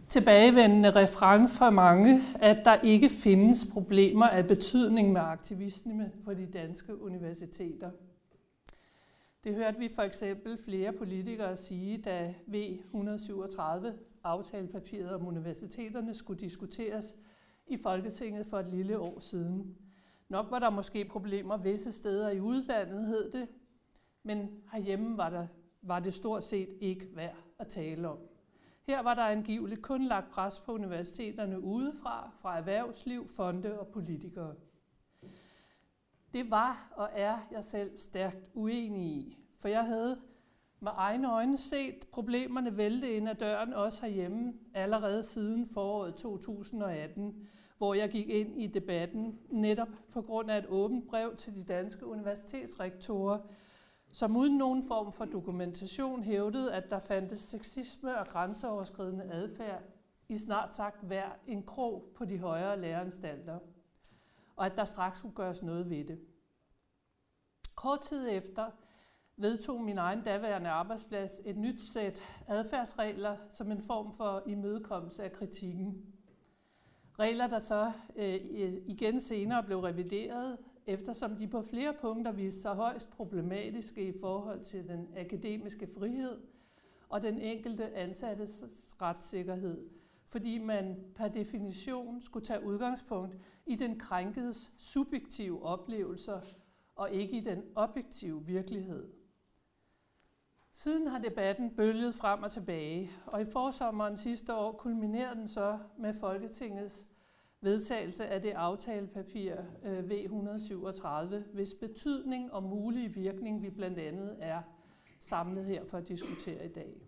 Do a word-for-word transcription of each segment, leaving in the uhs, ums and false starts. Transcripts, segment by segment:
tilbagevendende refrain fra mange, at der ikke findes problemer af betydning med aktivisme på de danske universiteter. Det hørte vi for eksempel flere politikere sige, da V et hundrede syvogtredive, aftalepapiret om universiteterne, skulle diskuteres i Folketinget for et lille år siden. Nok var der måske problemer visse steder i udlandet, hed det, men herhjemme var, der, var det stort set ikke værd at tale om. Her var der angiveligt kun lagt pres på universiteterne udefra, fra erhvervsliv, fonde og politikere. Det var og er jeg selv stærkt uenig i, for jeg havde med egne øjne set problemerne vælte ind ad døren, også herhjemme, allerede siden foråret to tusind og atten, hvor jeg gik ind i debatten netop på grund af et åbent brev til de danske universitetsrektorer, som uden nogen form for dokumentation hævdede, at der fandtes sexisme og grænseoverskridende adfærd i snart sagt hver en krog på de højere læreanstalter, og at der straks skulle gøres noget ved det. Kort tid efter vedtog min egen daværende arbejdsplads et nyt sæt adfærdsregler som en form for imødekommelse af kritikken. Regler, der så øh, igen senere blev revideret, eftersom de på flere punkter viste sig højst problematiske i forhold til den akademiske frihed og den enkelte ansattes retssikkerhed, fordi man per definition skulle tage udgangspunkt i den krænkedes subjektive oplevelser og ikke i den objektive virkelighed. Siden har debatten bølget frem og tilbage, og i forsommeren sidste år kulminerede den så med Folketingets vedtagelse af det aftalepapir V et hundrede syvogtredive, hvis betydning og mulig virkning vi blandt andet er samlet her for at diskutere i dag.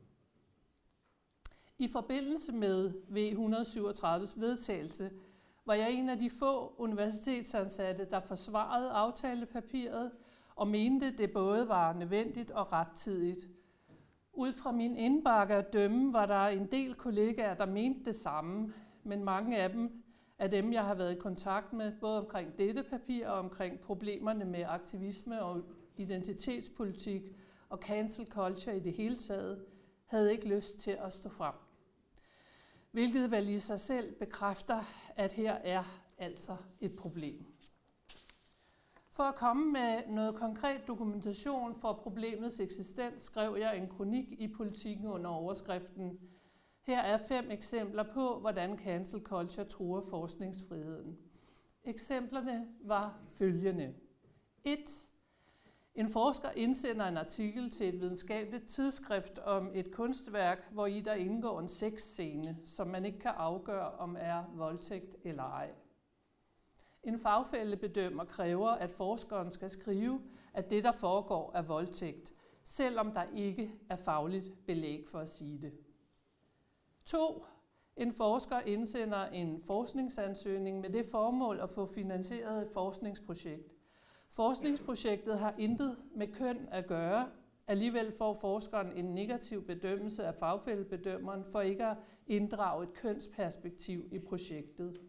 I forbindelse med V et hundrede syvogtredives vedtagelse var jeg en af de få universitetsansatte, der forsvarede aftalepapiret og mente, det både var nødvendigt og rettidigt. Ud fra min indbakke at dømme var der en del kollegaer, der mente det samme, men mange af dem af dem, jeg har været i kontakt med, både omkring dette papir og omkring problemerne med aktivisme og identitetspolitik og cancel culture i det hele taget, havde ikke lyst til at stå frem. Hvilket vel i sig selv bekræfter, at her er altså et problem. For at komme med noget konkret dokumentation for problemets eksistens, skrev jeg en kronik i Politiken under overskriften: Her er fem eksempler på, hvordan cancel culture truer forskningsfriheden. Eksemplerne var følgende. et. En forsker indsender en artikel til et videnskabeligt tidsskrift om et kunstværk, hvor i der indgår en sexscene, som man ikke kan afgøre, om er voldtægt eller ej. En fagfællebedømmer kræver, at forskeren skal skrive, at det, der foregår, er voldtægt, selvom der ikke er fagligt belæg for at sige det. to. En forsker indsender en forskningsansøgning med det formål at få finansieret et forskningsprojekt. Forskningsprojektet har intet med køn at gøre. Alligevel får forskeren en negativ bedømmelse af fagfællebedømmeren for ikke at inddrage et kønsperspektiv i projektet.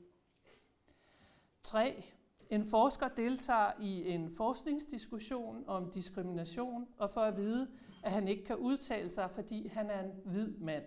tre. En forsker deltager i en forskningsdiskussion om diskrimination og får at vide, at han ikke kan udtale sig, fordi han er en hvid mand.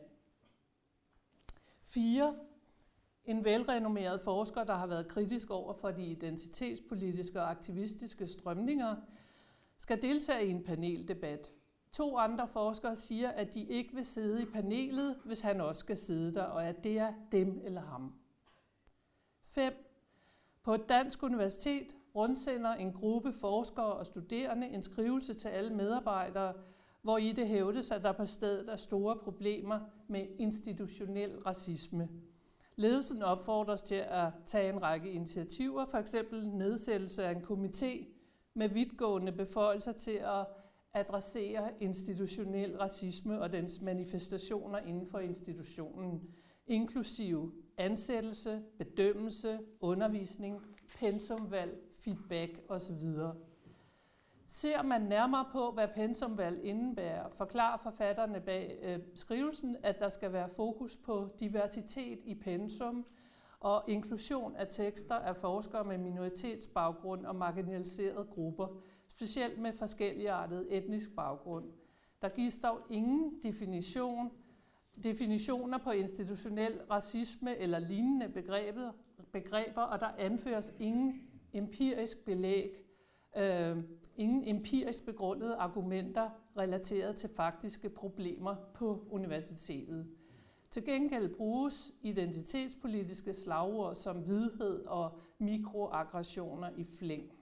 fire. En velrenommeret forsker, der har været kritisk over for de identitetspolitiske og aktivistiske strømninger, skal deltage i en paneldebat. To andre forskere siger, at de ikke vil sidde i panelet, hvis han også skal sidde der, og at det er dem eller ham. fem. På et dansk universitet rundsender en gruppe forskere og studerende en skrivelse til alle medarbejdere, hvor i det hævdes, at der på stedet er store problemer med institutionel racisme. Ledelsen opfordres til at tage en række initiativer, f.eks. nedsættelse af en komité med vidtgående beføjelser til at adressere institutionel racisme og dens manifestationer inden for institutionen, inklusive ansættelse, bedømmelse, undervisning, pensumvalg, feedback osv. Ser man nærmere på, hvad pensumvalg indebærer, forklarer forfatterne bag øh, skrivelsen, at der skal være fokus på diversitet i pensum og inklusion af tekster af forskere med minoritetsbaggrund og marginaliserede grupper, specielt med forskelligartet etnisk baggrund. Der gives dog ingen definition definitioner på institutionel racisme eller lignende begreber, begreber og der anføres ingen empirisk belæg, øh, ingen empirisk begrundede argumenter relateret til faktiske problemer på universitetet. Til gengæld bruges identitetspolitiske slagord som hvidhed og mikroaggressioner i flæng.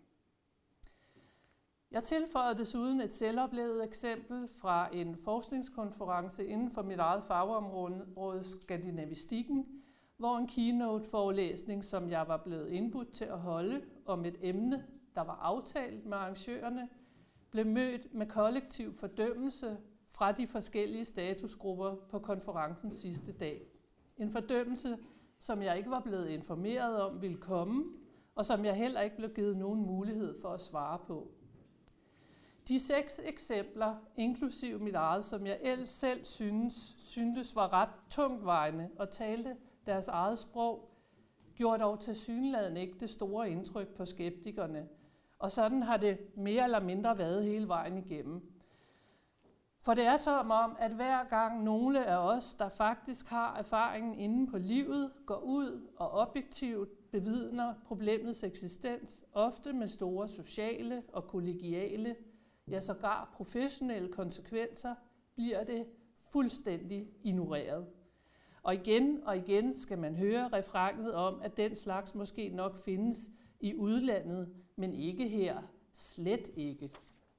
Jeg tilføjer desuden et selvoplevet eksempel fra en forskningskonference inden for mit eget fagområde, skandinavistikken, hvor en keynote-forelæsning, som jeg var blevet indbudt til at holde om et emne, der var aftalt med arrangørerne, blev mødt med kollektiv fordømmelse fra de forskellige statusgrupper på konferencens sidste dag. En fordømmelse, som jeg ikke var blevet informeret om ville komme, og som jeg heller ikke blev givet nogen mulighed for at svare på. De seks eksempler, inklusive mit eget, som jeg ellers selv synes, syntes var ret tungtvejende og talte deres eget sprog, gjorde dog tilsyneladende ikke det store indtryk på skeptikerne. Og sådan har det mere eller mindre været hele vejen igennem. For det er som om, at hver gang nogle af os, der faktisk har erfaringen inde på livet, går ud og objektivt bevidner problemets eksistens, ofte med store sociale og kollegiale, ja sågar professionelle konsekvenser, bliver det fuldstændig ignoreret. Og igen og igen skal man høre refrænet om, at den slags måske nok findes i udlandet, men ikke her. Slet ikke.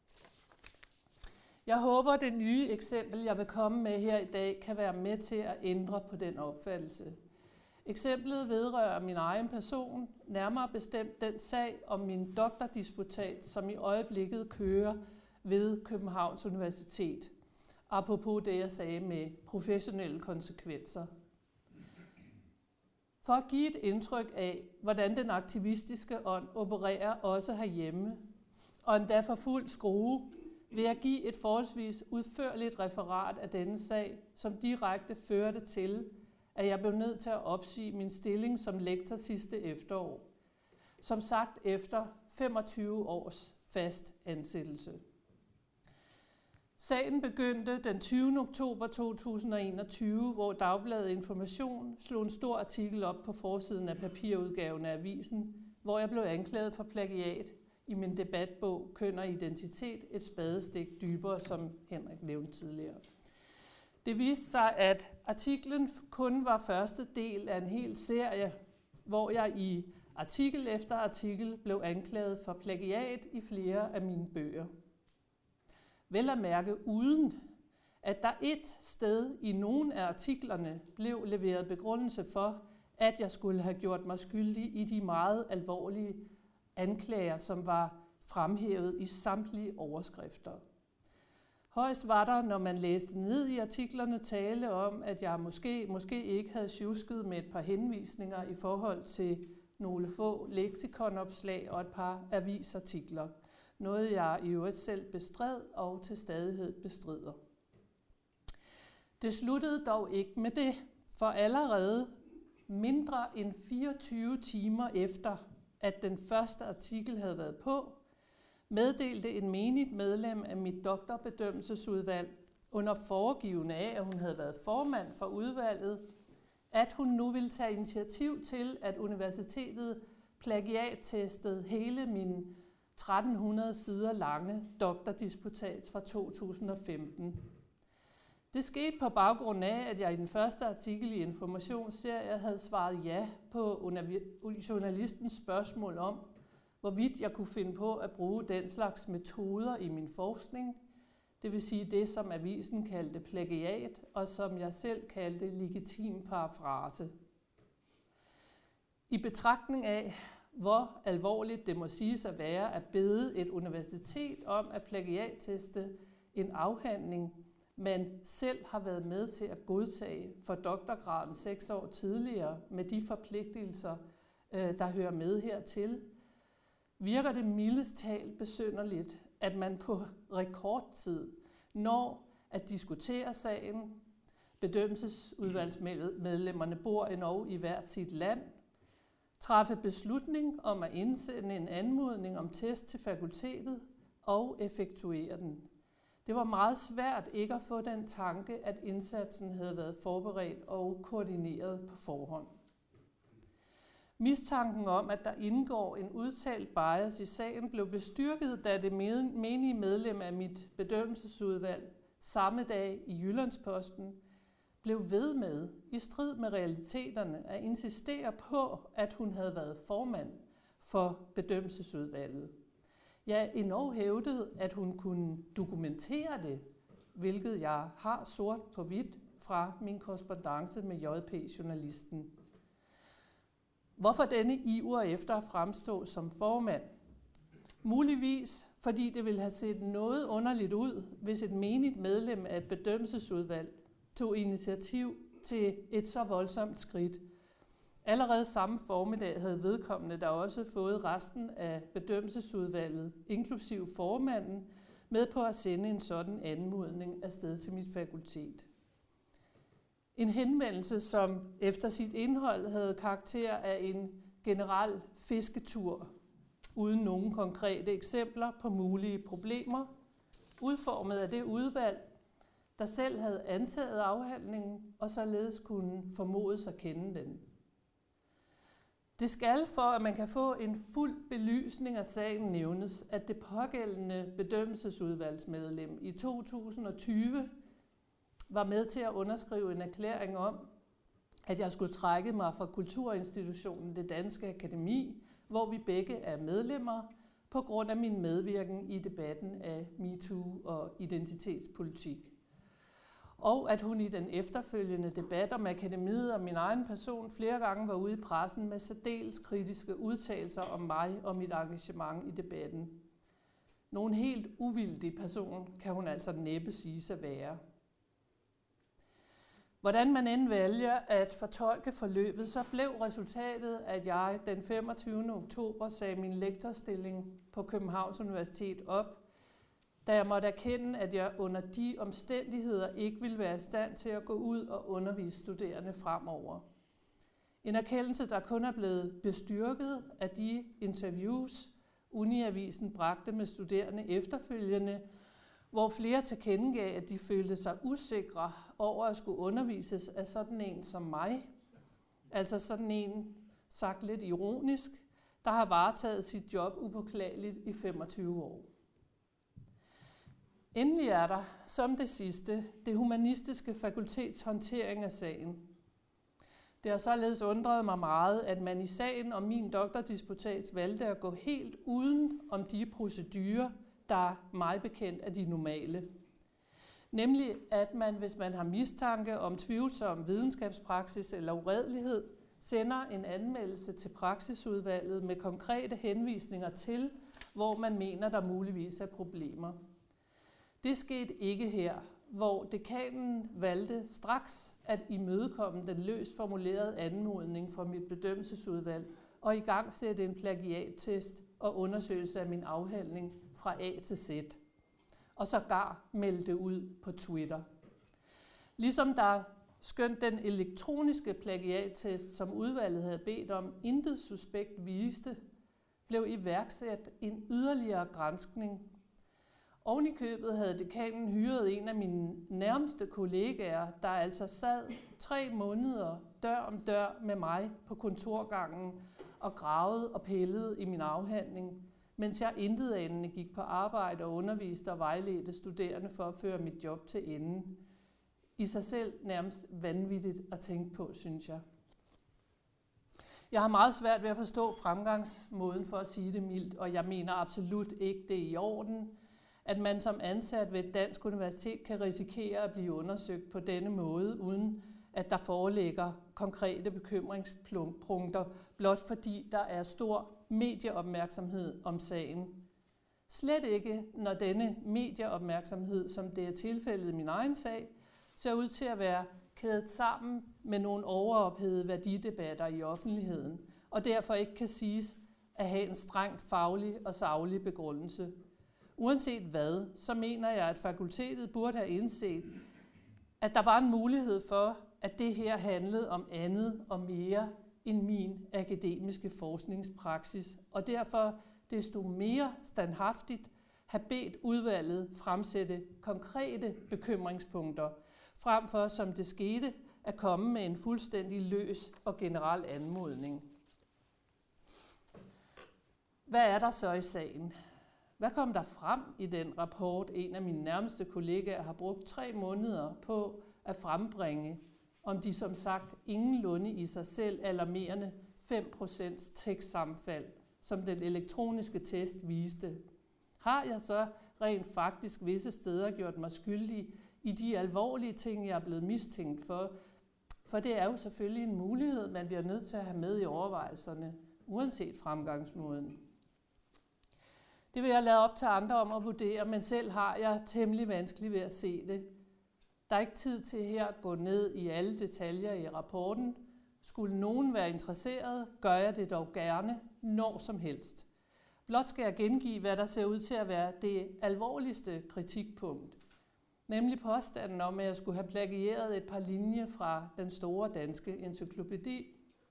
Jeg håber, at det nye eksempel, jeg vil komme med her i dag, kan være med til at ændre på den opfattelse. Eksemplet vedrører min egen person, nærmere bestemt den sag om min doktordisputat, som i øjeblikket kører ved Københavns Universitet. Apropos det, jeg sagde med professionelle konsekvenser. For at give et indtryk af, hvordan den aktivistiske ånd opererer også herhjemme, og endda for fuld skrue, vil jeg give et forholdsvis udførligt referat af denne sag, som direkte førte til, at jeg blev nødt til at opsige min stilling som lektor sidste efterår. Som sagt efter femogtyve års fast ansættelse. Sagen begyndte den tyvende oktober to tusind og enogtyve, hvor Dagbladet Information slog en stor artikel op på forsiden af papirudgaven af avisen, hvor jeg blev anklaget for plagiat i min debatbog Køn og Identitet, et spadestik dybere, som Henrik nævnte tidligere. Det viste sig, at artiklen kun var første del af en hel serie, hvor jeg i artikel efter artikel blev anklaget for plagiat i flere af mine bøger. Vel at mærke uden, at der et sted i nogle af artiklerne blev leveret begrundelse for, at jeg skulle have gjort mig skyldig i de meget alvorlige anklager, som var fremhævet i samtlige overskrifter. Højst var der, når man læste ned i artiklerne, tale om, at jeg måske, måske ikke havde sjusket med et par henvisninger i forhold til nogle få leksikonopslag og et par avisartikler. Noget jeg i øvrigt selv bestred og til stadighed bestrider. Det sluttede dog ikke med det, for allerede mindre end fireogtyve timer efter, at den første artikel havde været på, meddelte en menigt medlem af mit doktorbedømmelsesudvalg under foregivende af, at hun havde været formand for udvalget, at hun nu ville tage initiativ til, at universitetet plagiattestede hele min tretten hundrede sider lange doktordisputat fra to tusind og femten. Det skete på baggrund af, at jeg i den første artikel i Informationsserie havde svaret ja på journalistens spørgsmål om, hvorvidt jeg kunne finde på at bruge den slags metoder i min forskning, det vil sige det, som avisen kaldte plagiat, og som jeg selv kaldte legitim parafrase. I betragtning af, hvor alvorligt det må siges at være at bede et universitet om at plagiatteste en afhandling, man selv har været med til at godtage for doktorgraden seks år tidligere med de forpligtelser, der hører med hertil, virker det mildest talt besynderligt, at man på rekordtid når at diskutere sagen. Bedømmelsesudvalgsmedlemmerne bor endnu i hvert sit land, træffe beslutning om at indsende en anmodning om test til fakultetet og effektuere den. Det var meget svært ikke at få den tanke, at indsatsen havde været forberedt og koordineret på forhånd. Mistanken om, at der indgår en udtalt bias i sagen, blev bestyrket, da det menige medlem af mit bedømmelsesudvalg samme dag i Jyllandsposten blev ved med, i strid med realiteterne, at insistere på, at hun havde været formand for bedømmelsesudvalget. Ja, endnu hævdede, at hun kunne dokumentere det, hvilket jeg har sort på hvidt fra min korrespondance med J P-journalisten. Hvorfor denne iver efter at fremstå som formand? Muligvis, fordi det ville have set noget underligt ud, hvis et menigt medlem af et bedømmelsesudvalg tog initiativ til et så voldsomt skridt. Allerede samme formiddag havde vedkommende der også fået resten af bedømmelsesudvalget, inklusiv formanden, med på at sende en sådan anmodning afsted til mit fakultet. En henvendelse, som efter sit indhold havde karakter af en generel fisketur, uden nogen konkrete eksempler på mulige problemer, udformet af det udvalg, der selv havde antaget afhandlingen og således kunne formodes at kende den. Det skal, for at man kan få en fuld belysning af sagen, nævnes, at det pågældende bedømmelsesudvalgsmedlem i to tusind og tyve var med til at underskrive en erklæring om, at jeg skulle trække mig fra Kulturinstitutionen Det Danske Akademi, hvor vi begge er medlemmer, på grund af min medvirken i debatten af MeToo og identitetspolitik. Og at hun i den efterfølgende debat om akademiet og min egen person flere gange var ude i pressen med særdeles kritiske udtalelser om mig og mit engagement i debatten. Nogen helt uvildig person kan hun altså næppe siges at være. Hvordan man end vælger at fortolke forløbet, så blev resultatet, at jeg den femogtyvende oktober sagde min lektorstilling på Københavns Universitet op, da jeg måtte erkende, at jeg under de omstændigheder ikke ville være i stand til at gå ud og undervise studerende fremover. En erkendelse, der kun er blevet bestyrket af de interviews, Uniavisen bragte med studerende efterfølgende, hvor flere tilkendegav, at de følte sig usikre over at skulle undervises af sådan en som mig. Altså sådan en, sagt lidt ironisk, der har varetaget sit job upåklageligt i femogtyve år. Endelig er der, som det sidste, det humanistiske fakultets håndtering af sagen. Det har således undret mig meget, at man i sagen om min doktordisputats valgte at gå helt uden om de procedurer, der mig bekendt er de normale. Nemlig, at man, hvis man har mistanke om tvivlsom videnskabspraksis eller uredelighed, sender en anmeldelse til praksisudvalget med konkrete henvisninger til, hvor man mener, der muligvis er problemer. Det skete ikke her, hvor dekanen valgte straks at imødekomme den løst formulerede anmodning fra mit bedømmelsesudvalg og i gang sætte en plagiattest og undersøgelse af min afhandling fra A til Z. Og sågar meldte ud på Twitter. Ligesom der skønt den elektroniske plagiattest, som udvalget havde bedt om, intet suspekt viste, blev iværksat en yderligere granskning. Oven i købet havde dekanen hyret en af mine nærmeste kollegaer, der altså sad tre måneder dør om dør med mig på kontorgangen og gravede og pillede i min afhandling, mens jeg intetanende gik på arbejde og underviste og vejledte studerende for at føre mit job til enden. I sig selv nærmest vanvittigt at tænke på, synes jeg. Jeg har meget svært ved at forstå fremgangsmåden for at sige det mildt, og jeg mener absolut ikke, det er i orden, at man som ansat ved et dansk universitet kan risikere at blive undersøgt på denne måde, uden at der foreligger konkrete bekymringspunkter, blot fordi der er stor medieopmærksomhed om sagen. Slet ikke, når denne medieopmærksomhed, som det er tilfældet i min egen sag, ser ud til at være kædet sammen med nogle overophedede værdidebatter i offentligheden, og derfor ikke kan siges at have en strengt faglig og saglig begrundelse. Uanset hvad, så mener jeg, at fakultetet burde have indset, at der var en mulighed for, at det her handlede om andet og mere end min akademiske forskningspraksis, og derfor desto mere standhaftigt have bedt udvalget fremsætte konkrete bekymringspunkter, frem for, som det skete, at komme med en fuldstændig løs og generel anmodning. Hvad er der så i sagen? Hvad kom der frem i den rapport, en af mine nærmeste kollegaer har brugt tre måneder på at frembringe, om de som sagt ingenlunde i sig selv alarmerende fem procent tekstsammenfald, som den elektroniske test viste? Har jeg så rent faktisk visse steder gjort mig skyldig i de alvorlige ting, jeg er blevet mistænkt for? For det er jo selvfølgelig en mulighed, man bliver nødt til at have med i overvejelserne, uanset fremgangsmåden. Det vil jeg lade op til andre om at vurdere, men selv har jeg temmelig vanskeligt ved at se det. Der er ikke tid til her at gå ned i alle detaljer i rapporten. Skulle nogen være interesseret, gør jeg det dog gerne, når som helst. Blot skal jeg gengive, hvad der ser ud til at være det alvorligste kritikpunkt. Nemlig påstanden om, at jeg skulle have plagieret et par linjer fra den store danske encyklopædi.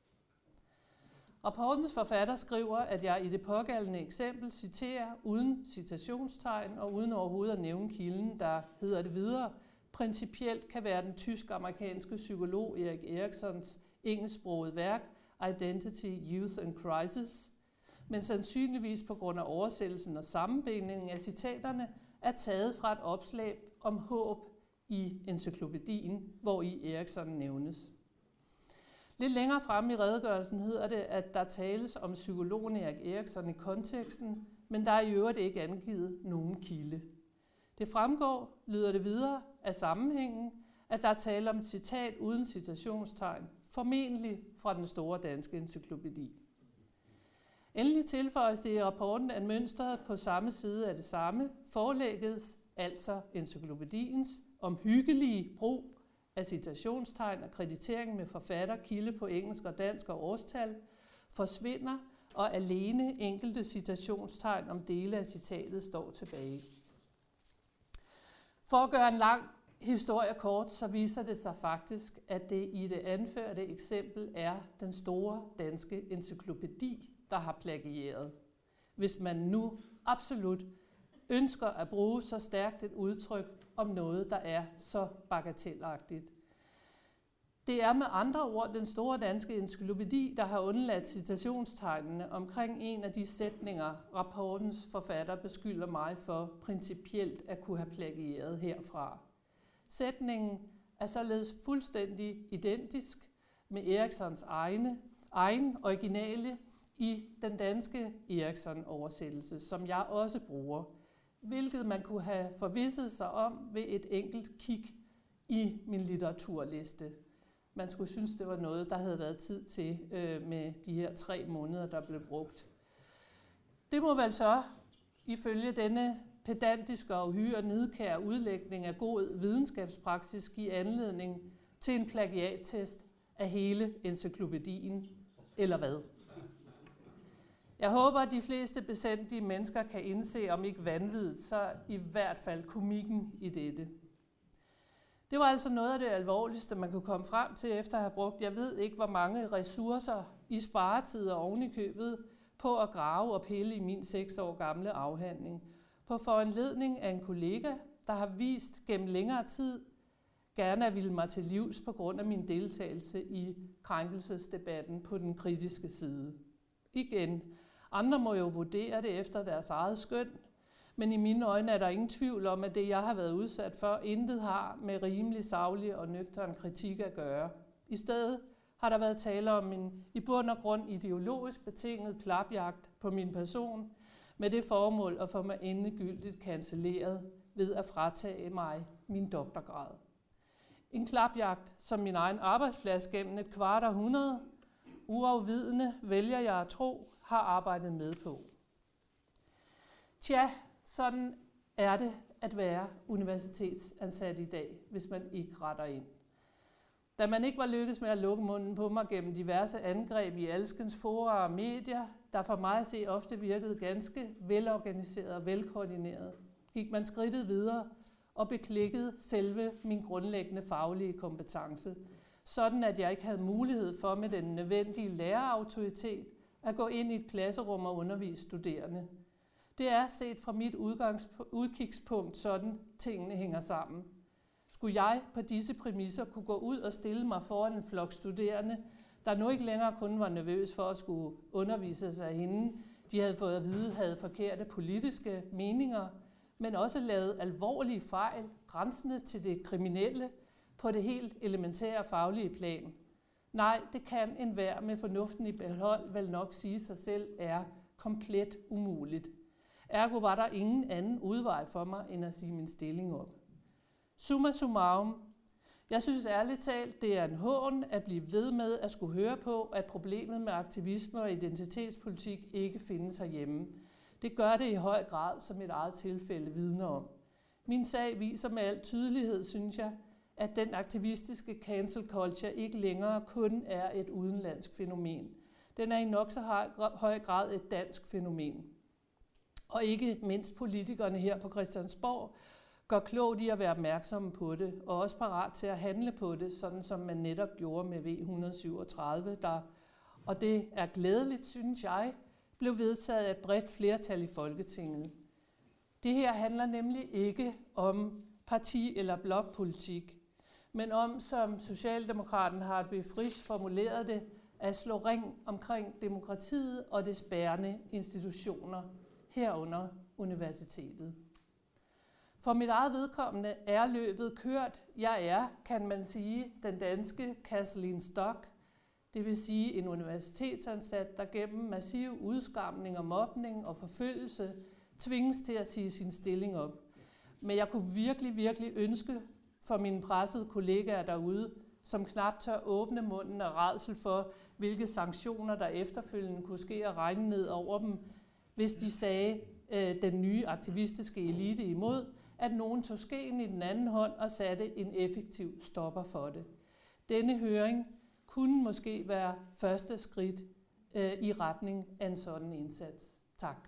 Rapportens forfatter skriver, at jeg i det pågældende eksempel citerer uden citationstegn og uden overhovedet at nævne kilden, der hedder det videre, principielt kan være den tysk-amerikanske psykolog Erik Eriksons engelsksprogede værk Identity, Youth and Crisis, men sandsynligvis på grund af oversættelsen og sammenbindingen af citaterne er taget fra et opslag om håb i encyklopædien, hvor i Erikson nævnes. Lidt længere fremme i redegørelsen hedder det, at der tales om psykologen Erik Erikson i konteksten, men der er i øvrigt ikke angivet nogen kilde. Det fremgår, lyder det videre, af sammenhængen, at der er tale om et citat uden citationstegn, formentlig fra den store danske encyklopædi. Endelig tilføjes det i rapporten, at mønstret på samme side af det samme forelægges, altså encyklopædiens, omhyggelige brug af citationstegn og kreditering med forfatter, kilde på engelsk og dansk og årstal, forsvinder, og alene enkelte citationstegn om dele af citatet står tilbage. For at gøre en lang historie kort, så viser det sig faktisk, at det i det anførte eksempel er den store danske encyklopædi, der har plagieret. Hvis man nu absolut ønsker at bruge så stærkt et udtryk om noget, der er så bagatelagtigt. Det er med andre ord den store danske encyklopædi, der har undladt citationstegnene omkring en af de sætninger, rapportens forfatter beskylder mig for principielt at kunne have plagieret herfra. Sætningen er således fuldstændig identisk med Eriksons egne, egen originale i den danske Erikson-oversættelse, som jeg også bruger, hvilket man kunne have forvisset sig om ved et enkelt kig i min litteraturliste. Man skulle synes, det var noget, der havde været tid til øh, med de her tre måneder, der blev brugt. Det må vel så, ifølge denne pedantiske og uhyre nidkære udlægning af god videnskabspraksis, give anledning til en plagiattest af hele encyklopædien, eller hvad? Jeg håber, at de fleste besindige mennesker kan indse, om ikke vanvittigt, så i hvert fald komikken i dette. Det var altså noget af det alvorligste, man kunne komme frem til efter at have brugt, jeg ved ikke, hvor mange ressourcer i sparetider oven i købet på at grave og pille i min seks år gamle afhandling. På foranledning af en kollega, der har vist gennem længere tid gerne at ville mig til livs på grund af min deltagelse i krænkelsesdebatten på den kritiske side. Igen, andre må jo vurdere det efter deres eget skøn, men i mine øjne er der ingen tvivl om, at det, jeg har været udsat for, intet har med rimelig saglig og nøgtern kritik at gøre. I stedet har der været tale om en i bund og grund ideologisk betinget klapjagt på min person, med det formål at få mig endegyldigt cancelleret ved at fratage mig min doktorgrad. En klapjagt, som min egen arbejdsplads gennem et kvart århundrede, uafvidende vælger jeg at tro, har arbejdet med på. Tja, sådan er det at være universitetsansat i dag, hvis man ikke retter ind. Da man ikke var lykkedes med at lukke munden på mig gennem diverse angreb i alskens fora og medier, der for mig at se ofte virkede ganske velorganiseret og velkoordineret, gik man skridtet videre og beklikkede selve min grundlæggende faglige kompetence, sådan at jeg ikke havde mulighed for med den nødvendige lærerautoritet at gå ind i et klasserum og undervise studerende. Det er set fra mit udkigspunkt sådan, tingene hænger sammen. Skulle jeg på disse præmisser kunne gå ud og stille mig foran en flok studerende, der nu ikke længere kun var nervøs for at skulle undervise sig af hende, de havde fået at vide, havde forkerte politiske meninger, men også lavet alvorlige fejl, grænsende til det kriminelle, på det helt elementære faglige plan. Nej, det kan enhver med fornuften i behold vel nok sige sig selv er komplet umuligt. Ergo var der ingen anden udvej for mig, end at sige min stilling op. Summa summarum. Jeg synes ærligt talt, det er en hån at blive ved med at skulle høre på, at problemet med aktivisme og identitetspolitik ikke findes herhjemme. Det gør det i høj grad, som et eget tilfælde vidner om. Min sag viser med al tydelighed, synes jeg, at den aktivistiske cancel culture ikke længere kun er et udenlandsk fænomen. Den er i nok så høj grad et dansk fænomen. Og ikke mindst politikerne her på Christiansborg gør klogt i at være opmærksomme på det, og også parat til at handle på det, sådan som man netop gjorde med V et hundrede syvogtredive, der, og det er glædeligt, synes jeg, blev vedtaget af et bredt flertal i Folketinget. Det her handler nemlig ikke om parti- eller blokpolitik, men om, som Socialdemokraten Hartwig Frisch formulerede det, at slå ring omkring demokratiet og dets bærende institutioner, herunder universitetet. For mit eget vedkommende er løbet kørt. Jeg er, kan man sige, den danske Kathleen Stock, det vil sige en universitetsansat, der gennem massiv udskamning og mobning og forfølgelse tvinges til at sige sin stilling op. Men jeg kunne virkelig, virkelig ønske for mine pressede kollegaer derude, som knap tør åbne munden af rædsel for, hvilke sanktioner der efterfølgende kunne ske at regne ned over dem, hvis de sagde øh, den nye aktivistiske elite imod, at nogen tog skeen i den anden hånd og satte en effektiv stopper for det. Denne høring kunne måske være første skridt øh, i retning af en sådan indsats. Tak.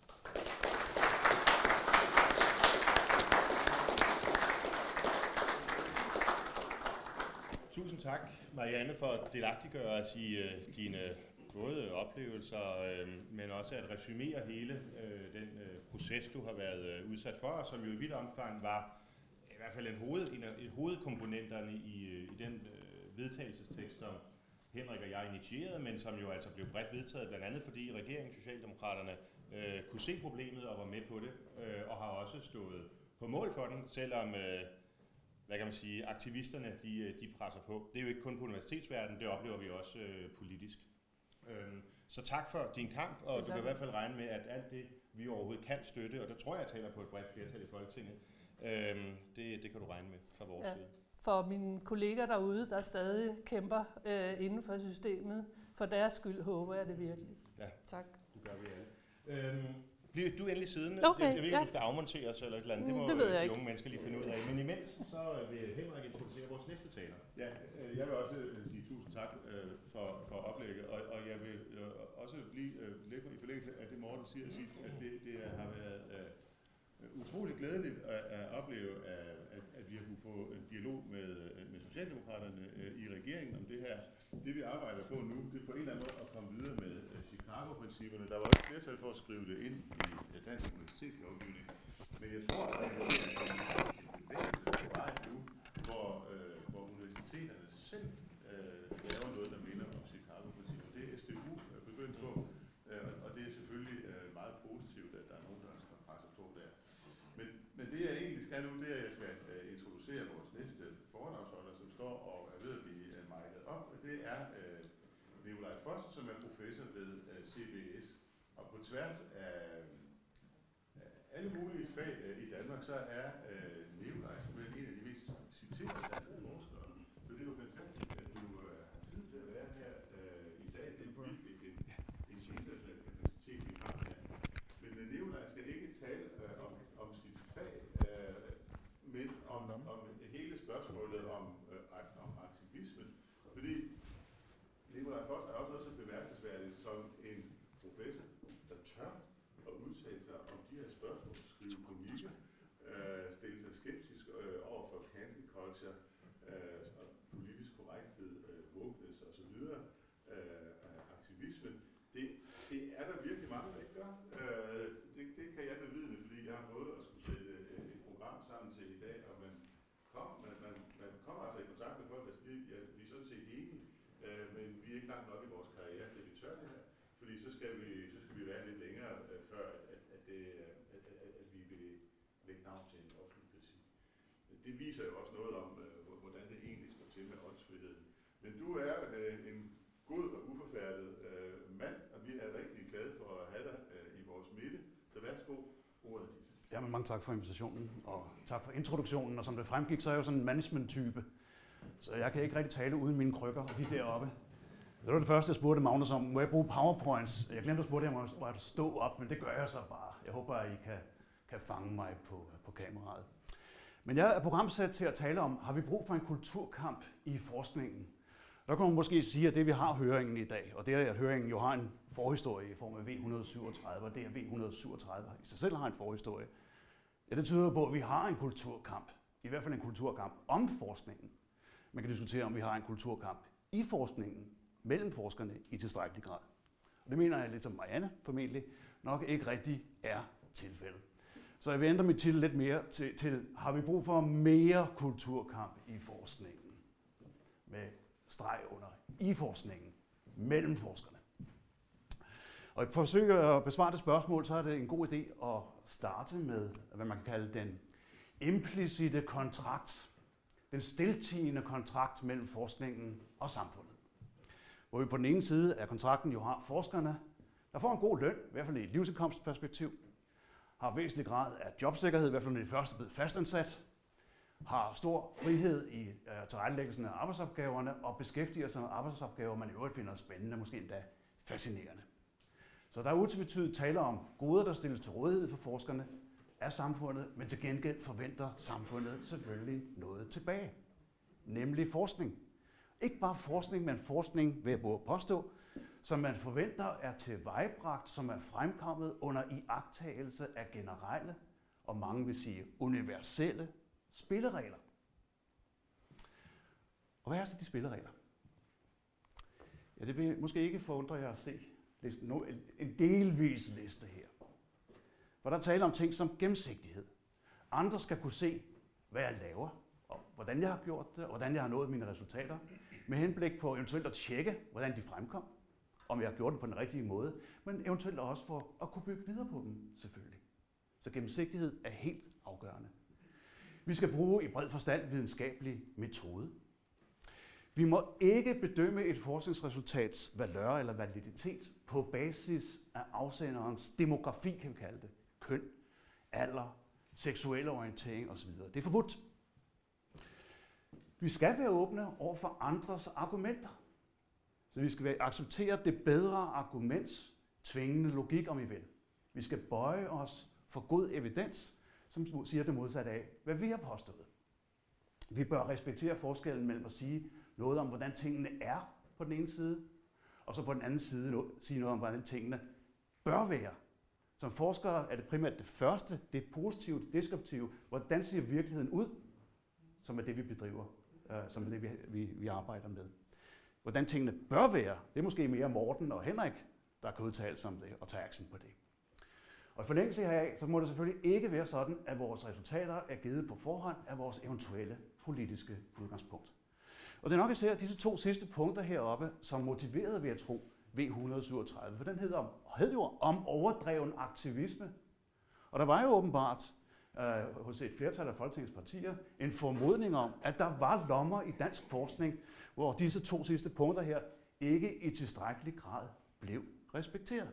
Tusind tak, Marianne, for at delagtiggøre os i uh, dine både oplevelser, øh, men også at resumere hele øh, den øh, proces, du har været øh, udsat for, og som jo i vidt omfang var i hvert fald en hoved, en af en hovedkomponenterne i, øh, i den øh, vedtagelsestekst, som Henrik og jeg initierede, men som jo altså blev bredt vedtaget, blandt andet fordi regeringen, Socialdemokraterne, øh, kunne se problemet og var med på det, øh, og har også stået på mål for den, selvom øh, hvad kan man sige, aktivisterne de, de presser på. Det er jo ikke kun på universitetsverdenen, det oplever vi også øh, politisk. Øhm, så tak for din kamp, og du kan i hvert fald regne med, at alt det, vi overhovedet kan støtte, og der tror jeg, jeg taler på et bredt flertal i Folketinget, øhm, det, det kan du regne med fra vores ja. side. For mine kolleger derude, der stadig kæmper øh, inden for systemet, for deres skyld håber jeg det virkelig. Ja, tak. Det gør vi alle. Øhm, Bliv du endelig siddende. Okay, jeg, jeg ved ikke, ja. om du skal afmonteres eller et eller andet. Det må det ved jeg de ikke. unge mennesker lige finde ud af. Men imens, så vil Henrik introducere vores næste taler. Ja, jeg vil også sige tusind tak for, for oplægget, og, og jeg vil også lige lægge mig i forlængelse af det, Morten siger, at, sige, at det, det har været uh, utroligt glædeligt at, at opleve, at, at vi har kunnet få en dialog med, med Socialdemokraterne uh, i regeringen om det her. Det vi arbejder på nu, det er på en eller anden måde at komme videre med uh, Chicago-principperne. Der var også flertal for at skrive det ind i uh, dansk universitetslovgivning, men jeg tror, at det er en bevægelse på vej nu, hvor, uh, hvor universiteterne selv uh, laver noget, der minder om Chicago-principper. Det er S D U uh, begyndt på, uh, og det er selvfølgelig uh, meget positivt, at der er nogen, der skal presse på der. Men, men det jeg egentlig skal nu, det er, at jeg skal uh, introducere vores næste foredragsholder, som står og er ved at blive uh, mic'et op. Det er uh, Nikolaj Foss, som er professor ved uh, C B S. Og på tværs af uh, alle mulige fag uh, i Danmark, så er uh, Nikolaj simpelthen en af de mest citerede danske forskere. Så det er jo fantastisk, at du uh, har tid til at være her uh, i dag. Det er virkelig en, en international kapacitet, vi har her. Men uh, Nikolaj skal ikke tale uh, om, om sit fag, uh, men om, om hele spørgsmålet om, uh, om aktivisme. Fordi Nikolaj Foss er også noget så bemærkelsesværdigt som en professor, der tør at udtale sig om de her spørgsmål, skrive kronikker, øh, stille sig skeptisk øh, over for cancel culture, det viser jo også noget om, øh, hvordan det egentlig står til med åndsfriheden. Men du er øh, en god og uforfærdet øh, mand, og vi er rigtig glade for at have dig øh, i vores midte. Så værsgo, ordet dit. Jamen, mange tak for invitationen, og tak for introduktionen. Og som det fremgik, så er jeg jo sådan en management-type. Så jeg kan ikke rigtig tale uden mine krykker og de deroppe. Det var det første, jeg spurgte Magnus om. Må jeg bruge PowerPoints? Jeg glemte at spørge, om jeg må stå op, men det gør jeg så bare. Jeg håber, at I kan, kan fange mig på, på kameraet. Men jeg er programsat til at tale om, har vi brug for en kulturkamp i forskningen? Der kan man måske sige, at det vi har høringen i dag, og det er, at høringen jo har en forhistorie i form af V et hundrede syvogtredive, og det er V et hundrede syvogtredive i sig selv har en forhistorie. Ja, det tyder på, at vi har en kulturkamp, i hvert fald en kulturkamp om forskningen. Man kan diskutere, om vi har en kulturkamp i forskningen, mellem forskerne i tilstrækkelig grad. Og det mener jeg lidt som Marianne formentlig nok ikke rigtig er tilfældet. Så jeg vil ændre mit titel lidt mere til, til har vi brug for mere kulturkamp i forskningen? Med streg under i forskningen, mellem forskerne. Og i forsøg at besvare det spørgsmål, så er det en god idé at starte med, hvad man kan kalde den implicite kontrakt, den stiltiende kontrakt mellem forskningen og samfundet. Hvor vi på den ene side af kontrakten jo har forskerne, der får en god løn, i hvert fald i et livsindkomstperspektiv, har væsentlig grad af jobsikkerhed, i hvert fald når de første er blevet fastansat, har stor frihed i uh, tilrettelæggelsen af arbejdsopgaverne og beskæftiger sig med arbejdsopgaver, man i øvrigt finder spændende, måske endda fascinerende. Så der er utvetydigt tale om goder, der stilles til rådighed for forskerne af samfundet, men til gengæld forventer samfundet selvfølgelig noget tilbage, nemlig forskning. Ikke bare forskning, men forskning, vil jeg både påstå, som man forventer er tilvejebragt, som er fremkommet under iagttagelse af generelle, og mange vil sige universelle, spilleregler. Og hvad er så de spilleregler? Ja, det vil måske ikke forundre jer at se listen, en delvis liste her. For der taler om ting som gennemsigtighed. Andre skal kunne se, hvad jeg laver, og hvordan jeg har gjort det, og hvordan jeg har nået mine resultater, med henblik på eventuelt at tjekke, hvordan de fremkom, om jeg har gjort det på den rigtige måde, men eventuelt også for at kunne bygge videre på dem, selvfølgelig. Så gennemsigtighed er helt afgørende. Vi skal bruge i bred forstand videnskabelig metode. Vi må ikke bedømme et forskningsresultats valør eller validitet på basis af afsenderens demografi, kan vi kalde det. Køn, alder, seksuel orientering osv. Det er forbudt. Vi skal være åbne over for andres argumenter. Så vi skal acceptere det bedre arguments tvingende logik, om I vil. Vi skal bøje os for god evidens, som siger det modsatte af, hvad vi har påstået. Vi bør respektere forskellen mellem at sige noget om, hvordan tingene er på den ene side, og så på den anden side sige noget om, hvordan tingene bør være. Som forskere er det primært det første, det positive, det deskriptive. Hvordan ser virkeligheden ud, som er det, vi bedriver, som er det, vi, vi, vi arbejder med. Hvordan tingene bør være, det er måske mere Morten og Henrik, der kan udtale sig om det og tage action på det. Og i forlængelse heraf, så må det selvfølgelig ikke være sådan, at vores resultater er givet på forhånd af vores eventuelle politiske udgangspunkt. Og det er nok især disse to sidste punkter heroppe, som motiverede ved at tro V et hundrede syvogtredive, for den hed, hed jo om overdreven aktivisme. Og der var jo åbenbart øh, hos et flertal af Folketingets partier en formodning om, at der var lommer i dansk forskning, hvor disse to sidste punkter her ikke i tilstrækkelig grad blev respekteret.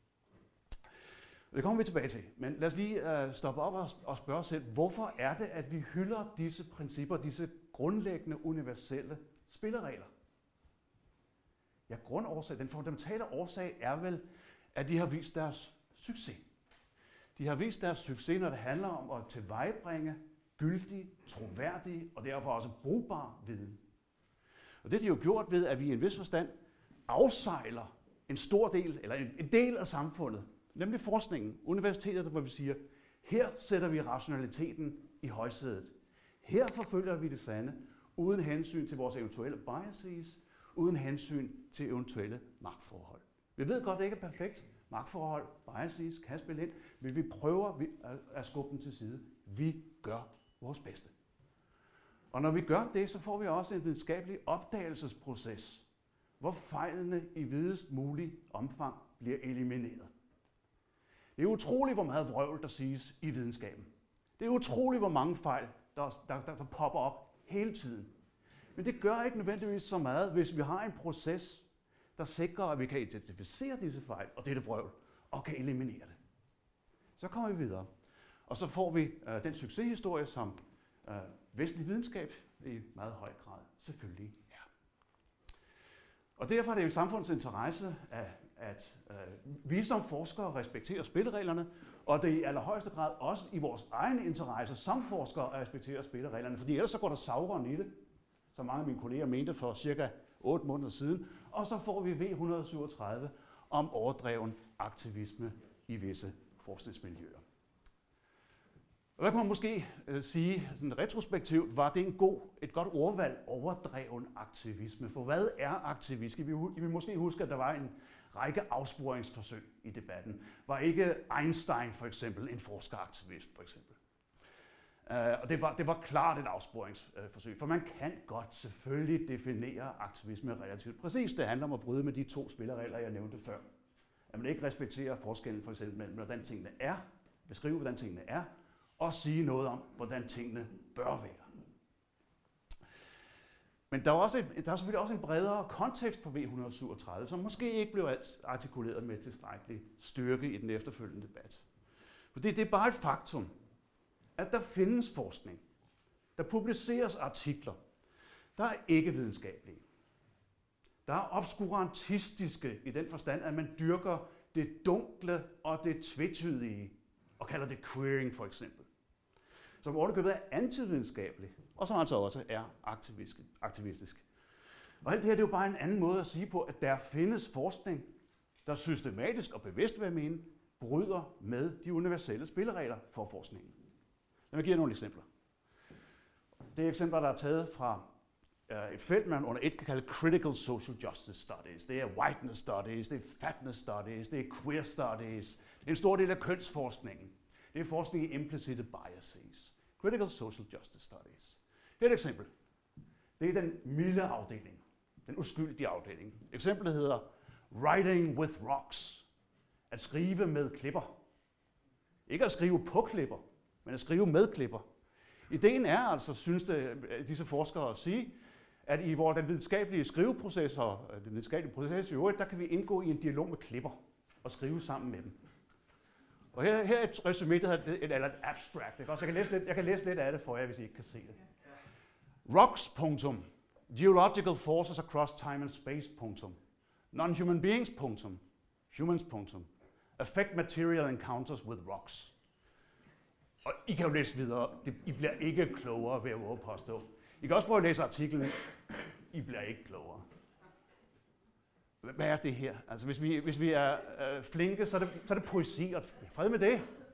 Det kommer vi tilbage til, men lad os lige uh, stoppe op og, og spørge os selv, hvorfor er det, at vi hylder disse principper, disse grundlæggende universelle spilleregler? Ja, grundårsag, den fundamentale årsag er vel, at de har vist deres succes. De har vist deres succes, når det handler om at tilvejebringe gyldig, troværdig og derfor også brugbar viden. Og det har de jo gjort ved, at vi i en vis forstand afsejler en stor del, eller en, en del af samfundet, nemlig forskningen, universitetet, hvor vi siger, her sætter vi rationaliteten i højsædet. Her forfølger vi det sande, uden hensyn til vores eventuelle biases, uden hensyn til eventuelle magtforhold. Vi ved godt, det ikke er perfekt. Magtforhold, biases, kan spille ind, men vi prøver at skubbe dem til side. Vi gør vores bedste. Og når vi gør det, så får vi også en videnskabelig opdagelsesproces, hvor fejlene i videst mulig omfang bliver elimineret. Det er utroligt, hvor meget vrøvl der siges i videnskaben. Det er utroligt, hvor mange fejl, der, der, der, der popper op hele tiden. Men det gør ikke nødvendigvis så meget, hvis vi har en proces, der sikrer, at vi kan identificere disse fejl og dette vrøvl, og kan eliminere det. Så kommer vi videre. Og så får vi øh, den succeshistorie, som øh, vestlig videnskab i meget høj grad selvfølgelig er. Og derfor er det jo samfundets interesse at, at øh, vi som forskere respekterer spillereglerne, og det er i allerhøjeste grad også i vores egen interesse som forskere at respektere spillereglerne, fordi ellers så går der Sauron i det, som mange af mine kolleger mente for cirka otte måneder siden, og så får vi V et hundrede syvogtredive om overdreven aktivisme i visse forskningsmiljøer. Og hvad kan man måske øh, sige, sådan retrospektivt, var det en god, et godt ordvalg, overdreven aktivisme. For hvad er aktivisme? I vil, I vil måske huske, at der var en række afsporingsforsøg i debatten. Var ikke Einstein for eksempel en forskeraktivist for eksempel? Uh, og det var, det var klart et afsporingsforsøg, for man kan godt selvfølgelig definere aktivisme relativt præcist. Det handler om at bryde med de to spilleregler, jeg nævnte før. At man ikke respekterer forskellen for eksempel mellem, hvordan tingene er, beskrive, hvordan tingene er, og sige noget om, hvordan tingene bør være. Men der er, også et, der er selvfølgelig også en bredere kontekst for V et hundrede syvogtredive, som måske ikke blev artikuleret med tilstrækkelig styrke i den efterfølgende debat. For det, det er bare et faktum, at der findes forskning, der publiceres artikler, der er ikke videnskabelige. Der er obskurantistiske i den forstand, at man dyrker det dunkle og det tvetydige, og kalder det queering for eksempel, som ovenikøbet er antividenskabelig, og som altså også er aktivistisk. Og alt det her det er jo bare en anden måde at sige på, at der findes forskning, der systematisk og bevidst, hvad jeg mener, bryder med de universelle spilleregler for forskningen. Lad mig give jer nogle eksempler. Det er eksempler, der er taget fra uh, et felt, man under et kan kalde Critical Social Justice Studies. Det er Whiteness Studies, det er Fatness Studies, det er Queer Studies. Det er en stor del af kønsforskningen. Det er forskning i implicit biases. Critical Social Justice Studies. Her er et eksempel. Det er den milde afdeling. Den uskyldige afdeling. Eksemplet hedder Writing with Rocks. At skrive med klipper. Ikke at skrive på klipper, men at skrive med klipper. Ideen er altså, synes det, disse forskere at sige, at i hvor den videnskabelige skriveproces og den videnskabelige proces i øvrigt, der kan vi indgå i en dialog med klipper og skrive sammen med dem. Og her, her er et resumé, der hedder et, eller et abstract. Ikke? Så jeg kan, læse lidt, jeg kan læse lidt af det for jer, hvis I ikke kan se det. Rocks, punktum. Geological forces across time and space, punktum. Non-human beings, punktum. Humans, punktum. Affect material encounters with rocks. Og I kan jo læse videre. Det, I bliver ikke klogere ved at påstå. I kan også prøve at læse artiklen. I bliver ikke klogere. Hvad er det her? Altså, hvis vi, hvis vi er øh, flinke, så er, det, så er det poesi, og fred med det.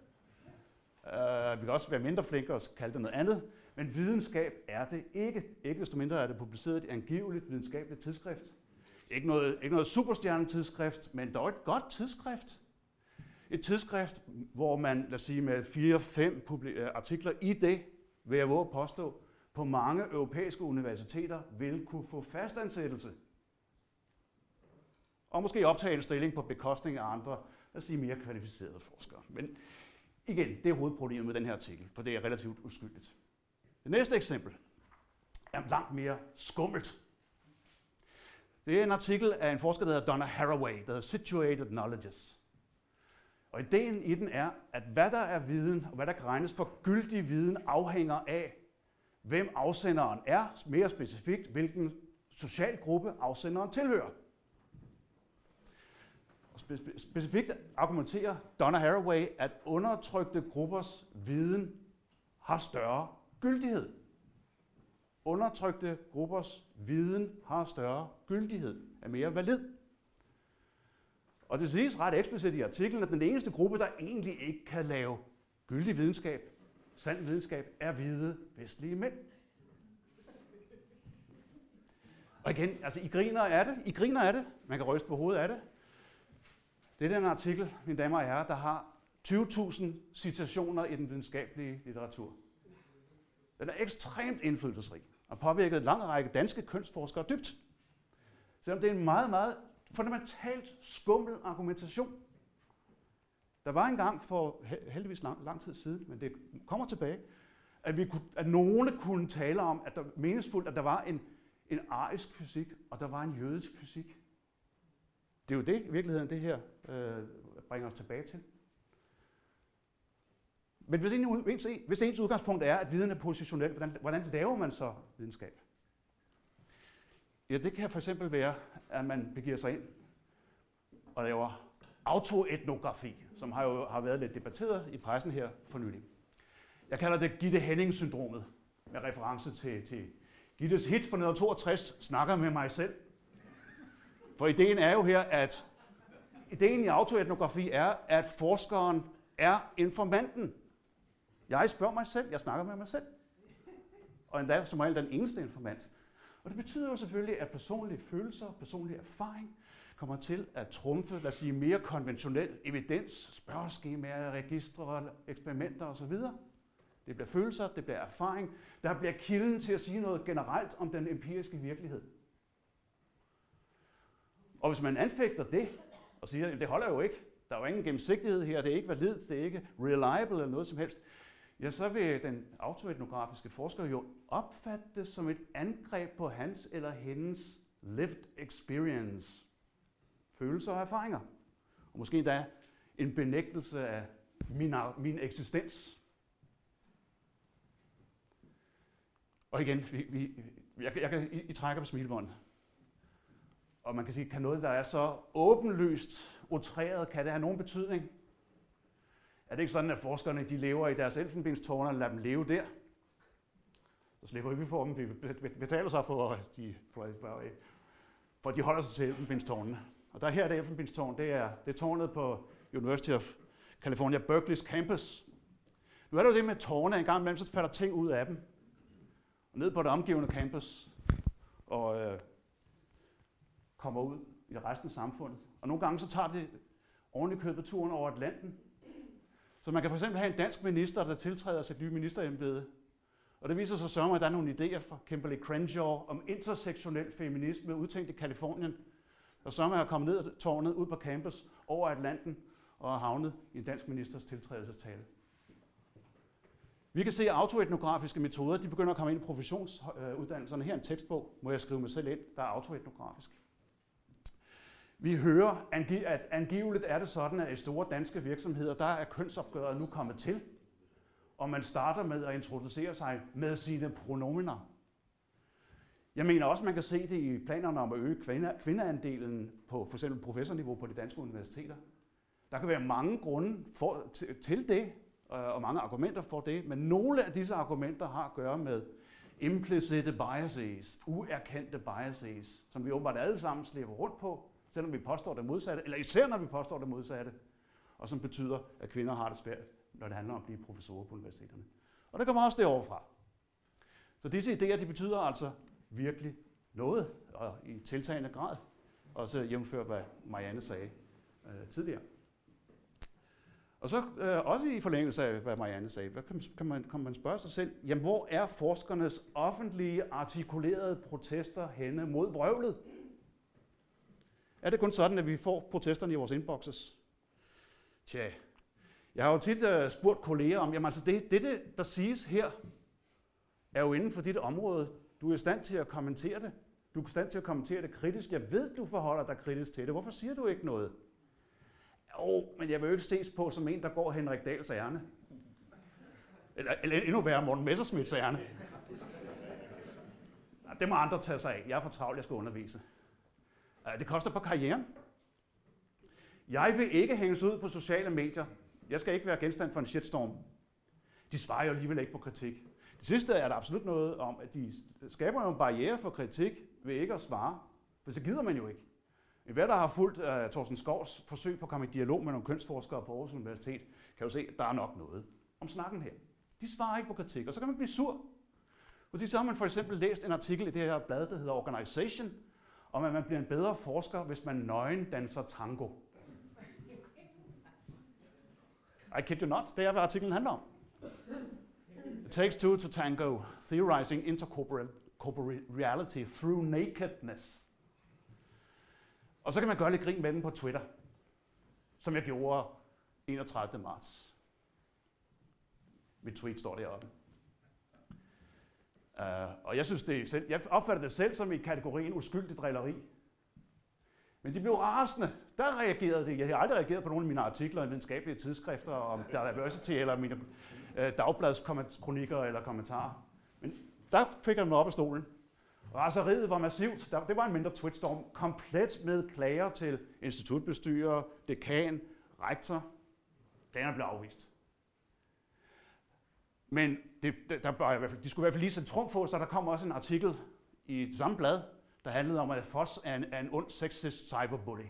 Uh, vi kan også være mindre flinke og kalde det noget andet, men videnskab er det ikke. Ikke desto mindre er det publiceret i et angiveligt videnskabeligt tidsskrift. Ikke noget, ikke noget superstjernetidsskrift, men dog et godt tidsskrift. Et tidsskrift, hvor man, lad os sige, med fire, fem artikler i det, vil jeg våge at påstå, på mange europæiske universiteter vil kunne få fastansættelse. Og måske optage en stilling på bekostning af andre, lad os sige, mere kvalificerede forskere. Men igen, det er hovedproblemet med den her artikel, for det er relativt uskyldigt. Det næste eksempel er langt mere skummelt. Det er en artikel af en forsker, der hedder Donna Haraway, der hedder Situated Knowledges. Og ideen i den er, at hvad der er viden, og hvad der kan regnes for gyldig viden, afhænger af, hvem afsenderen er, mere specifikt, hvilken social gruppe afsenderen tilhører. Og spe- specifikt argumenterer Donna Haraway, at undertrykte gruppers viden har større gyldighed. Undertrykte gruppers viden har større gyldighed, er mere valid. Og det siges ret eksplicit i artiklen, at den eneste gruppe, der egentlig ikke kan lave gyldig videnskab, sand videnskab, er hvide vestlige mænd. Og igen, altså I griner af det, I griner af det, man kan ryste på hovedet af det. Det er den artikel, mine damer og herrer, der har tyve tusind citationer i den videnskabelige litteratur. Den er ekstremt indflydelsesrig og påvirket en lang række danske kønsforskere dybt. Selvom det er en meget, meget fundamentalt skummel argumentation. Der var engang for heldigvis lang, lang tid siden, men det kommer tilbage, at, vi kunne, at nogen kunne tale om, at der meningsfuldt, at der var en, en arisk fysik, og der var en jødisk fysik. Det er jo det, i virkeligheden, det her øh, bringer os tilbage til. Men hvis, en, hvis ens udgangspunkt er, at viden er positionel, hvordan, hvordan laver man så videnskab? Ja, det kan for eksempel være, at man begiver sig ind og laver autoetnografi, som har jo har været lidt debatteret i pressen her for nylig. Jeg kalder det Gitte Henning-syndromet, med reference til, til Gittes hit fra nitten toogtres, Snakker med mig selv. For ideen er jo her, at ideen i autoetnografi er, at forskeren er informanten. Jeg spørger mig selv, jeg snakker med mig selv. Og endda som regel den eneste informant. Og det betyder jo selvfølgelig, at personlige følelser, personlig erfaring kommer til at trumfe, lad os sige, mere konventionel evidens, spørgeskemaer, registre, eksperimenter osv. Det bliver følelser, det bliver erfaring, der bliver kilden til at sige noget generelt om den empiriske virkelighed. Og hvis man anfægter det, og siger, at det holder jo ikke, der er jo ingen gennemsigtighed her, det er ikke validt, det er ikke reliable eller noget som helst, ja, så vil den autoetnografiske forsker jo opfatte det som et angreb på hans eller hendes lived experience. Følelser og erfaringer. Og måske endda en benægtelse af min, min eksistens. Og igen, vi, vi, jeg, jeg kan, I, I trækker på smilebåndet. Og man kan sige, kan noget, der er så åbenlyst outreret, kan det have nogen betydning? Er det ikke sådan, at forskerne de lever i deres elfenbenstårne og lader dem leve der? Så slipper vi for dem. Vi betaler så for, at de, for at de holder sig til elfenbenstårnene. Og der her er det elfenbenstårn, det er, det er tårnet på University of California, Berkeley's campus. Nu er det jo det med tårne, en gang imellem, så falder ting ud af dem. Og ned på det omgivende campus, og øh, kommer ud i resten af samfundet. Og nogle gange så tager det ordentligt købet turen over Atlanten. Så man kan for eksempel have en dansk minister, der tiltræder sit nye ministerembede. Og det viser sig så, at der er nogle idéer fra Kimberly Crenshaw om intersektionel feminisme, udtænkt i Californien. Og så er kommet ned ad tårnet ud på campus over Atlanten og er havnet i en dansk ministers tiltrædelsestale. Vi kan se, at autoetnografiske metoder de begynder at komme ind i professionsuddannelserne. Her er en tekstbog, må jeg skrive mig selv ind, der er autoetnografisk. Vi hører, at angiveligt er det sådan, at i store danske virksomheder, der er kønsopgøret nu kommet til, og man starter med at introducere sig med sine pronomener. Jeg mener også, at man kan se det i planerne om at øge kvindeandelen på for eksempel professorniveau på de danske universiteter. Der kan være mange grunde for, til, til det, og mange argumenter for det, men nogle af disse argumenter har at gøre med implicite biases, uerkendte biases, som vi åbenbart alle sammen slipper rundt på, selvom vi påstår det modsatte, eller især når vi påstår det modsatte, og som betyder, at kvinder har det svært, når det handler om at blive professorer på universiteterne. Og det kommer også derovre fra. Så disse idéer, de betyder altså virkelig noget, og i tiltagende grad, også jævnfør hvad Marianne sagde øh, tidligere. Og så øh, også i forlængelse af, hvad Marianne sagde, hvad kan, kan, man, kan man spørge sig selv, jamen hvor er forskernes offentlige artikulerede protester henne mod vrøvlet? Er det kun sådan, at vi får protesterne i vores inboxes? Tja, jeg har jo tit uh, spurgt kolleger om, jamen altså det, det, der siges her, er jo inden for dit område. Du er i stand til at kommentere det. Du er i stand til at kommentere det kritisk. Jeg ved, du forholder dig kritisk til det. Hvorfor siger du ikke noget? Jo, men jeg vil jo ikke ses på som en, der går Henrik Dahls ærne. Eller, eller endnu værre, Morten Messerschmidts ærne. Det må andre tage sig af. Jeg er for travlt, jeg skal undervise. Det koster på karrieren. Jeg vil ikke hænges ud på sociale medier. Jeg skal ikke være genstand for en shitstorm. De svarer jo alligevel ikke på kritik. Det sidste er der absolut noget om, at de skaber jo en barriere for kritik ved ikke at svare. For så gider man jo ikke. Hver der har fulgt uh, Torsten Skovs forsøg på at komme i dialog med nogle kønsforskere på Aarhus Universitet, kan jo se, at der er nok noget om snakken her. De svarer ikke på kritik, og så kan man blive sur. Fordi så har man for eksempel læst en artikel i det her blad, der hedder Organization, om at man bliver en bedre forsker, hvis man nøgen danser tango. I kid you not, det er, hvad artiklen handler om. It takes two to tango, theorizing intercorporeal reality through nakedness. Og så kan man gøre lidt grin med den på Twitter, som jeg gjorde enogtredivte marts. Mit tweet står deroppe. Uh, og jeg synes det selv, jeg opfatter det selv som i kategorien uskyldig drilleri. Men de blev rasende. Der reagerede det. Jeg har aldrig reageret på nogle af mine artikler i videnskabelige tidsskrifter om diversity eller mine uh, dagbladskronikker eller kommentarer. Men der fik jeg dem op af stolen. Raseriet var massivt. Der, det var en mindre tweetstorm, komplet med klager til institutbestyrer, dekan, rektor. Klagerne blev afvist. Men det, der var i hvert fald, de skulle i hvert fald lige sætte trumf på, så der kom også en artikel i det samme blad, der handlede om, at Foss er en, er en ond sexist cyberbully.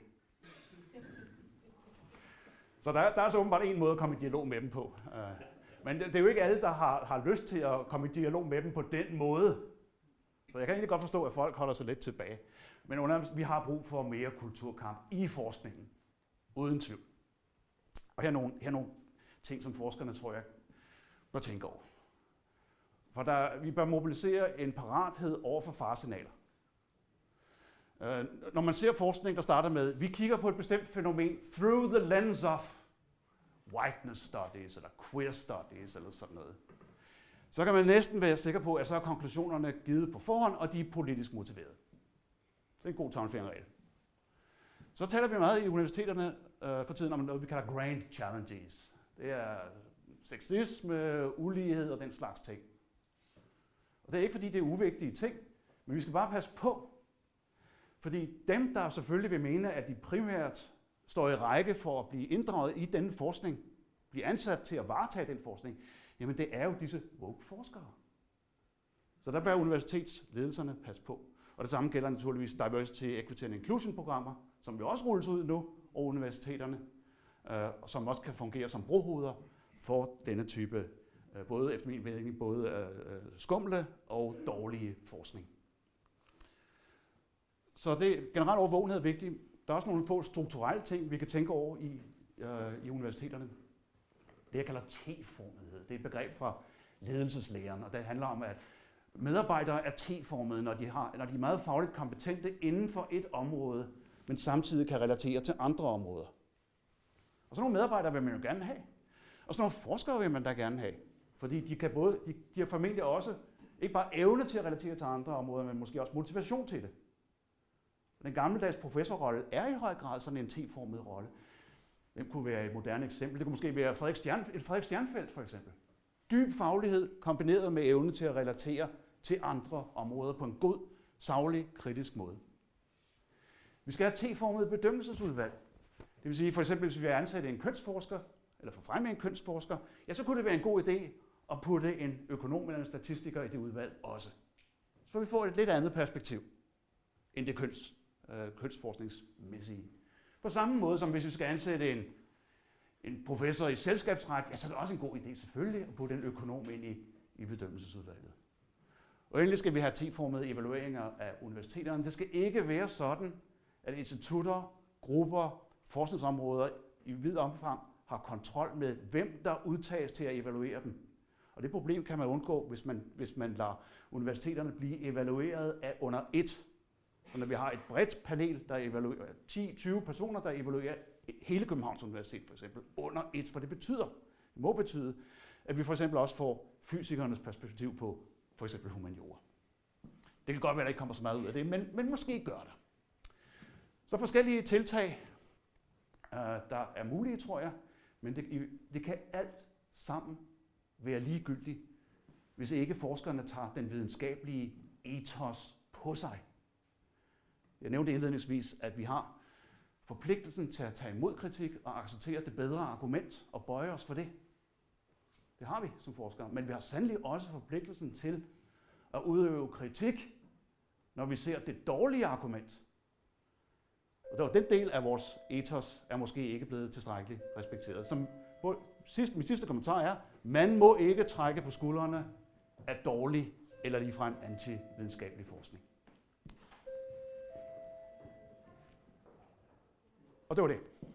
Så der, der er så åbenbart en måde at komme i dialog med dem på. Men det, det er jo ikke alle, der har, har lyst til at komme i dialog med dem på den måde. Så jeg kan egentlig godt forstå, at folk holder sig lidt tilbage. Men under, vi har brug for mere kulturkamp i forskningen. Uden tvivl. Og her er nogle, her er nogle ting, som forskerne, tror jeg, bør tænke over. For der, vi bør mobilisere en parathed over for faresignaler. Uh, når man ser forskning, der starter med, vi kigger på et bestemt fænomen through the lens of whiteness studies, eller queer studies, eller sådan noget, så kan man næsten være sikker på, at så er konklusionerne givet på forhånd, og de er politisk motiveret. Det er en god tommelfingerregel. Så taler vi meget i universiteterne uh, for tiden om noget, vi kalder grand challenges. Det er sexisme, ulighed og den slags ting. Og det er ikke fordi, det er uvigtige ting, men vi skal bare passe på. Fordi dem, der selvfølgelig vil mene, at de primært står i række for at blive inddraget i denne forskning, blive ansat til at varetage den forskning, jamen det er jo disse woke-forskere. Så der bør universitetsledelserne passe på. Og det samme gælder naturligvis diversity, equity and inclusion-programmer, som jo også rulles ud nu over universiteterne, øh, som også kan fungere som brohoveder for denne type, øh, både efter min mening, både øh, skumle og dårlige forskning. Så det generelt overvågenhed er vigtigt. Der er også nogle få strukturelle ting, vi kan tænke over i, øh, i universiteterne. Det jeg kalder T-formethed. Det er et begreb fra ledelseslæren, og det handler om, at medarbejdere er T-formede, når de, har, når de er meget fagligt kompetente inden for et område, men samtidig kan relatere til andre områder. Og sådan nogle medarbejdere vil man jo gerne have. Og sådan nogle forskere vil man da gerne have. Fordi de, kan både, de, de har formentlig også ikke bare evne til at relatere til andre områder, men måske også motivation til det. Den gammeldags professorrolle er i høj grad sådan en T-formet rolle. Det kunne være et moderne eksempel. Det kunne måske være Frederik Stjern, et Frederik Stjernfeldt for eksempel. Dyb faglighed kombineret med evne til at relatere til andre områder på en god, saglig, kritisk måde. Vi skal have T-formet bedømmelsesudvalg. Det vil sige for eksempel, hvis vi vil ansætte en kønsforsker, eller få frem en kønsforsker, ja, så kunne det være en god idé at putte en økonom eller en statistiker i det udvalg også. Så vi får et lidt andet perspektiv end det køns, øh, kønsforskningsmæssige. På samme måde som hvis vi skal ansætte en, en professor i selskabsret, ja, så er det også en god idé selvfølgelig at putte en økonom ind i, i bedømmelsesudvalget. Og endelig skal vi have T-formede evalueringer af universiteterne. Det skal ikke være sådan, at institutter, grupper, forskningsområder i vid omfang har kontrol med, hvem der udtages til at evaluere dem. Og det problem kan man undgå, hvis man, hvis man lader universiteterne blive evalueret af under et. Så når vi har et bredt panel, der evaluerer ti til tyve personer, der evaluerer hele Københavns Universitet for eksempel under et, for det betyder, det må betyde, at vi for eksempel også får fysikernes perspektiv på for eksempel humaniora. Det kan godt være, at der ikke kommer så meget ud af det, men, men måske gør det. Så forskellige tiltag, øh, der er mulige, tror jeg, men det, det kan alt sammen være ligegyldigt, hvis ikke forskerne tager den videnskabelige ethos på sig. Jeg nævnte indledningsvis, at vi har forpligtelsen til at tage imod kritik og acceptere det bedre argument og bøje os for det. Det har vi som forskere, men vi har sandelig også forpligtelsen til at udøve kritik, når vi ser det dårlige argument. Og der var den del af vores ethos er måske ikke blevet tilstrækkeligt respekteret. Som sidst, min sidste kommentar er, man må ikke trække på skuldrene af dårlig eller ligefrem antividenskabelig forskning. Og det var det.